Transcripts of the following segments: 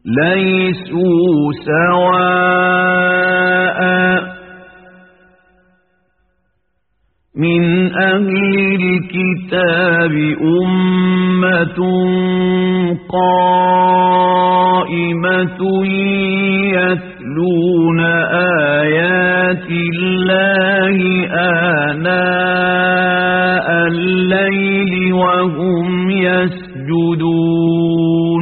ليسوا سواء من أهل الكتاب أمة قائمة يتلون آيات الله آناء الليل وهم يسجدون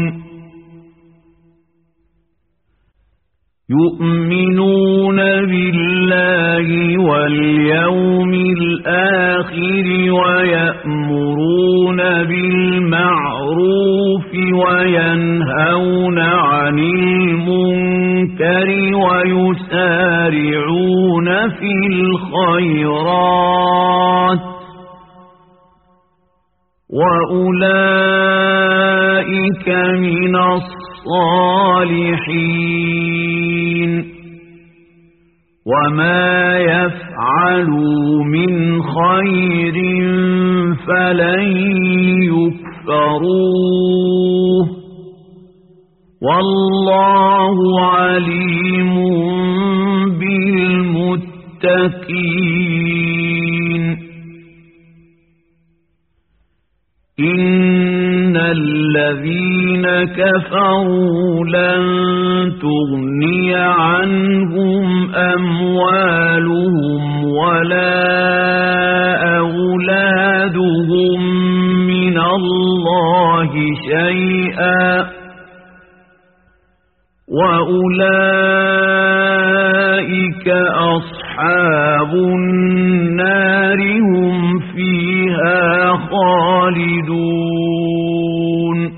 يؤمنون بالله واليوم الآخر ويأمرون بالمعروف وينهون عن المنكر ويسارعون في الخيرات وأولئك من الصالحين وما يفعلوا من خير فلن يكفروه والله عليم بالمتقين إن الذين كفروا لن تغني عنهم أموالهم ولا أولادهم من الله شيئا وأولئك أصحاب النار هم فيها خالدون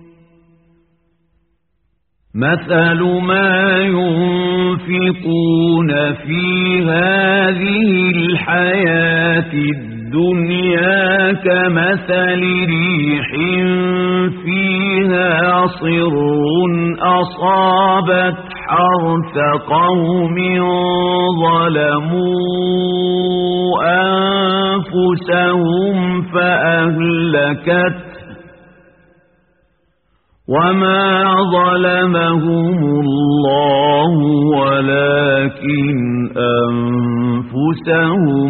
مثل ما ينفقون في هذه الحياة الدنيا كمثل ريح فيها صر أصابت حرث قوم ظلموا أنفسهم فأهلكت وما ظلمهم الله ولكن أنفسهم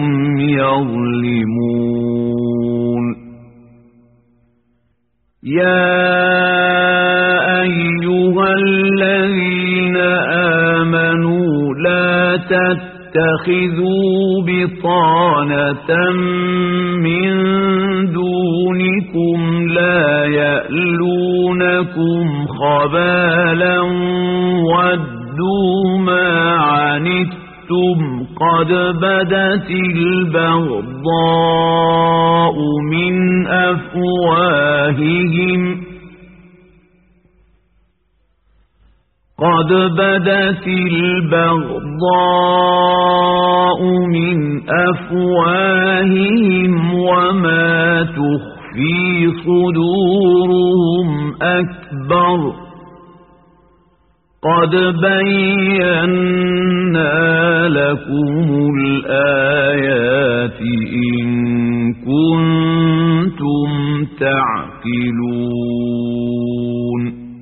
يظلمون يا أيها الذين آمنوا لا تتخذوا بطانة من دونكم لا يألونكم خبالا ودوا ما عنتم قد بدت البغضاء من أفواههم وما تخفي صدورهم أكبر قد بينا لكم الآيات إن كنتم تعقلون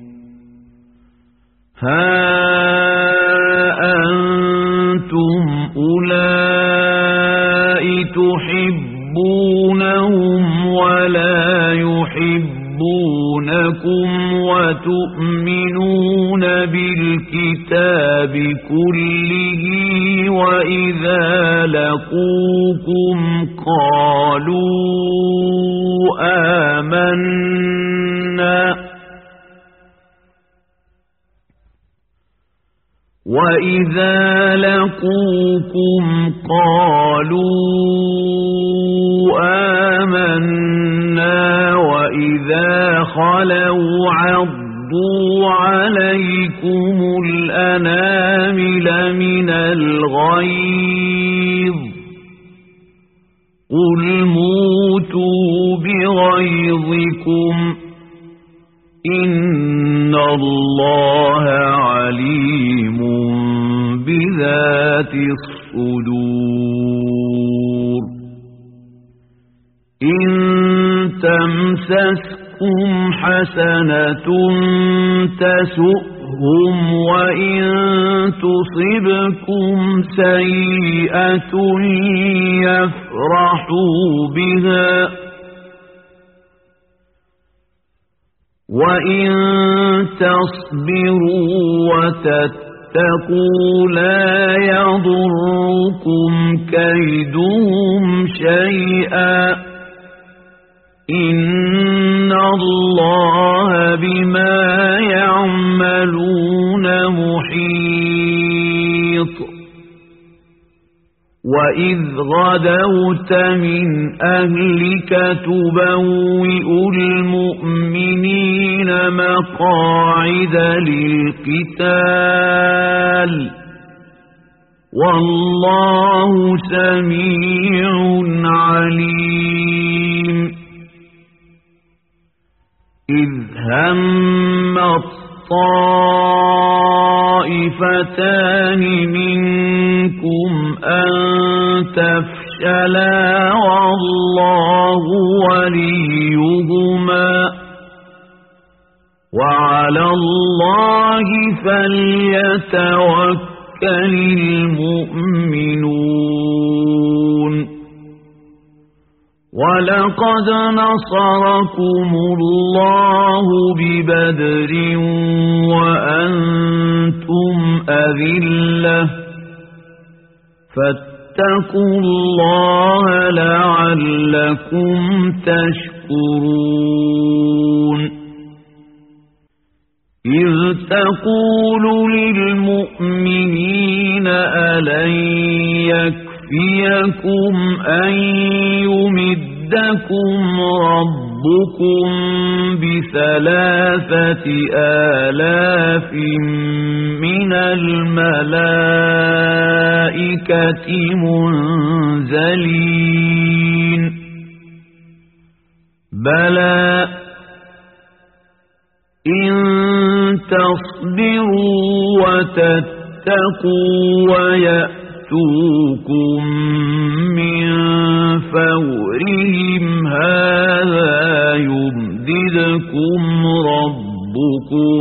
ها أنتم أولئك تحبونهم ولا يحبونكم وتؤمنون بالكتاب كله وإذا لقوكم قالوا آمنا وإذا خلوا عضوا عليكم الأنامل من الغيظ قل موتوا بغيظكم إن الله عليم بذات الصدور إن تمسسكم حسنة تسؤهم تُؤْتُوهُمْ وَإِن تُصِبْكُمْ سَيِّئَةٌ يَفْرَحُوا بِهَا وَإِن تَصْبِرُوا وَتَتَّقُوا لَا يَضُرُّكُمْ كَيْدُهُمْ شَيْئًا إِنَّ اللَّهَ بِمَا يَعْمَلُونَ مُحِيطٌ وَإِذْ غَدَوْتَ مِنْ أَهْلِكَ تُبَوِّئُ الْمُؤْمِنِينَ مَقَاعِدَ لِلْقِتَالِ وَاللَّهُ سَمِيعٌ عَلِيمٌ إِذْ هَمَّ الطَّائِفَتَانِ مِنكُمْ أَن تَفْشَلَا وَاللَّهُ وَلِيُّهُمَا وَعَلَى اللَّهِ فَلْيَتَوَكَّلِ الْمُؤْمِنُونَ وَلَقَدْ نَصَرَكُمُ اللَّهُ بِبَدْرٍ وَأَنْتُمْ أَذِلَّةٌ فَاتَّقُوا اللَّهَ لَعَلَّكُمْ تَشْكُرُونَ إِذْ تَقُولُ لِلْمُؤْمِنِينَ أَلَنْ يَكْفِيَكُمْ أَنْ يُمِدَّكُمْ رَبُّكُمْ ب3,000,000 مِنَ الْمَلَائِكَةِ مُنْزَلِينَ بَلَى إِن تَصْبِرُوا وَتَتَّقُوا وَيَأْتُوكُم مِّن فَوْرِهِمْ هَذَا يُمْدِدْكُمْ رَبُّكُم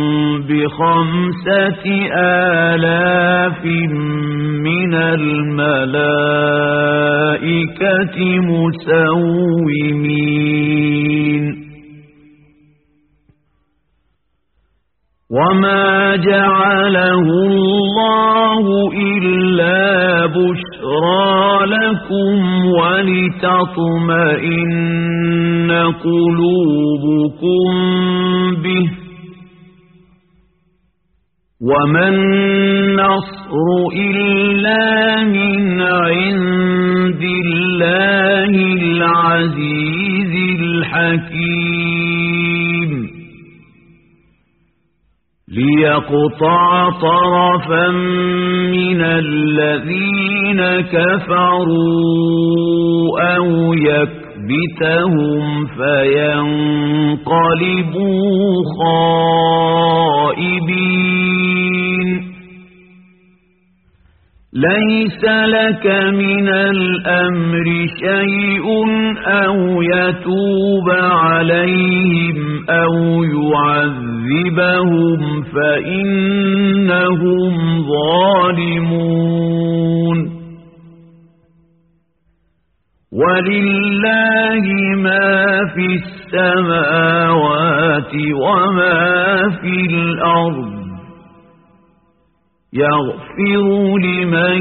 ب5,000 مِّنَ الْمَلَائِكَةِ مُسَوِّمِينَ وَمَا جَعَلَهُ اللَّهُ إِلَّا بُشْرَى لَكُمْ وَلِتَطْمَئِنَّ قُلُوبُكُم بِهِ وَمَا النَّصْرُ إِلَّا مِنْ عِندِ اللَّهِ الْعَزِيزِ الْحَكِيمِ لِيَقْطَعَ طَرَفًا مِنَ الَّذِينَ كَفَرُوا أَوْ يَكْبِتَهُمْ فَيَنقَلِبُوا خَائِبِينَ لَيْسَ لَكَ مِنَ الْأَمْرِ شَيْءٌ أَوْ يَتُوبَ عَلَيْهِمْ أَوْ يُعَذِّبَهُمْ فَإِنَّهُمْ ظَالِمُونَ وَلِلَّهِ مَا فِي السَّمَاوَاتِ وَمَا فِي الْأَرْضِ يَغْفِرُ لِمَن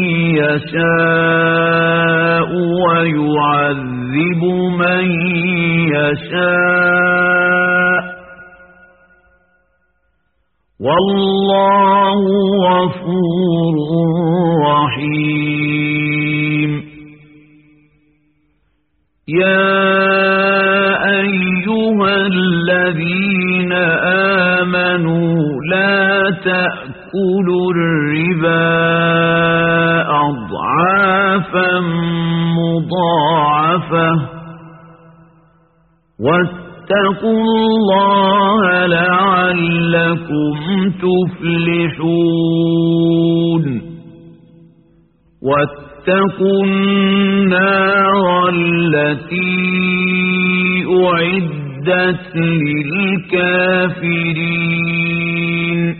يَشَاءُ وَيُعَذِّبُ مَن يَشَاءُ وَاللَّهُ غَفُورٌ رَّحِيمٌ يَا أَيُّهَا الَّذِينَ آمَنُوا لَا تَأْكُلُوا الرِّبَا أَضْعَافًا مُضَاعَفَةً وَاتَّقُوا اللَّهَ لَعَلَّكُمْ تُفْلِحُونَ وَاتَّقُوا النَّارَ الَّتِي أُعِدَّتْ لِلْكَافِرِينَ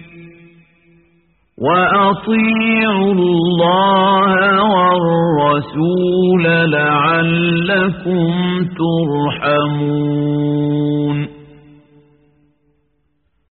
وأطيعوا الله والرسول لعلكم ترحمون